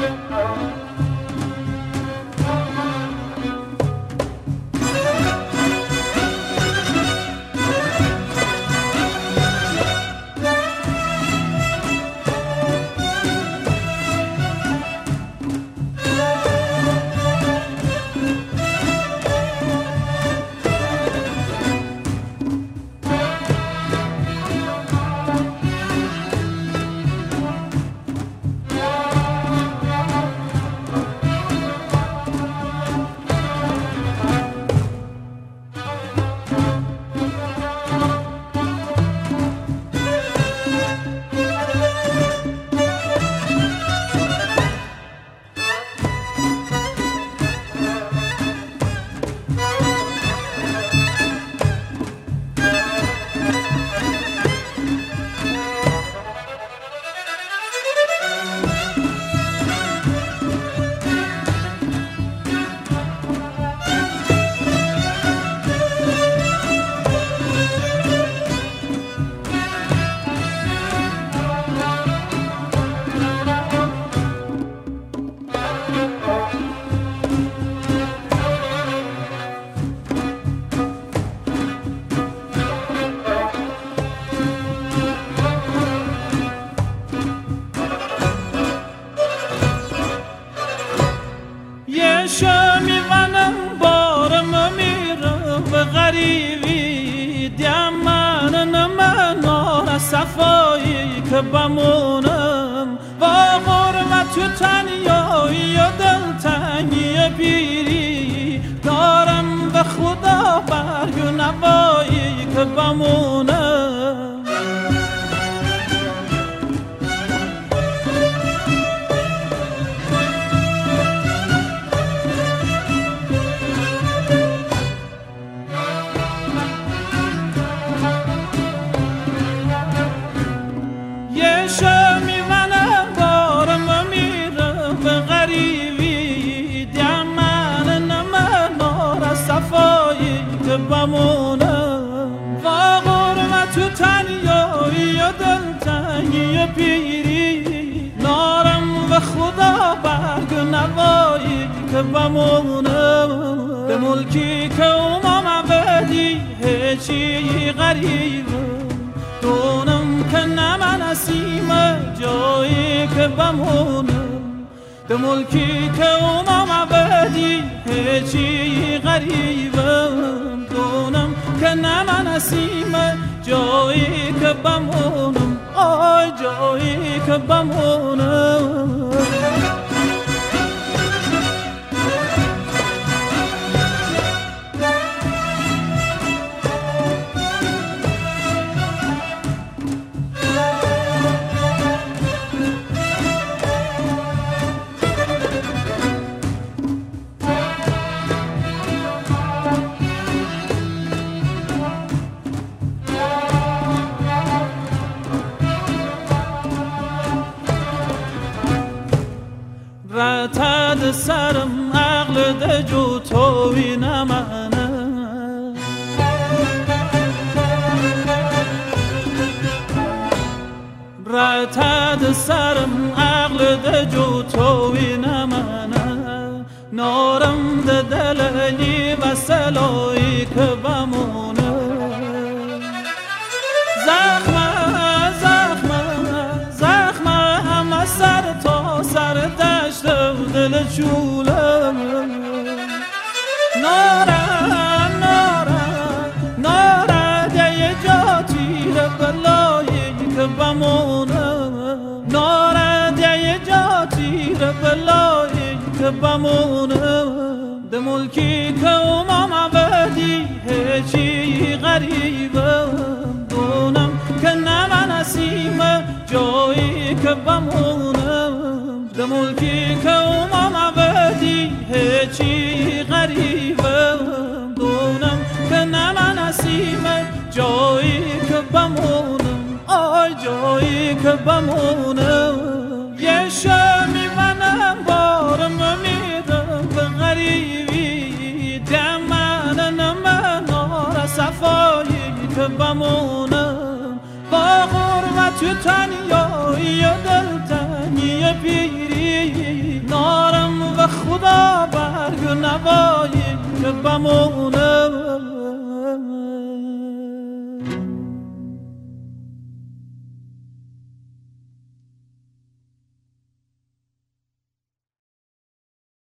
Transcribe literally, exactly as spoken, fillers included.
صفایی که بمونم با غربت تو تنیایی و دلتنگی پیری دارم به خدا برگ و نوایی که بمونم بمونم و غربت تو تنیایی و دلتنگی پیری نارم و خدا برگ و نوایی که بمونم به ملکی که امام بدی هیچی غریبم دونم که نه نسیم جایی که بمونم به ملکی که امام بدی هیچی غریبم دونم که نه من نسیم جایی که بمونم آی جایی که بمونم رتد سرم عقل ده جو توی نمانه رتد سرم عقل ده جو توی نمانه نارم ده دلنی و سلایی که بمونه زخمه زخمه زخمه همه سر تا سر دشت دل چولم ناره ناره ناره دیه جا تیره بلایی که بمونم ناره دیه جا تیره بلایی که بمونم ده ملکی که امام بدی هیچی غریبم دونم که نه نسیم جایی که بمونم ده ملکی که امام بدی هیچی غریبم دونم که نه نسیم جایی که بمونم آی جایی که بمونم یه شمی منم بارم میرم به غریبی دمن نمن آره صفایی که بمونم با غربت تو تنیایی و دلتنگی پیری با برگ و نوایی که بمونه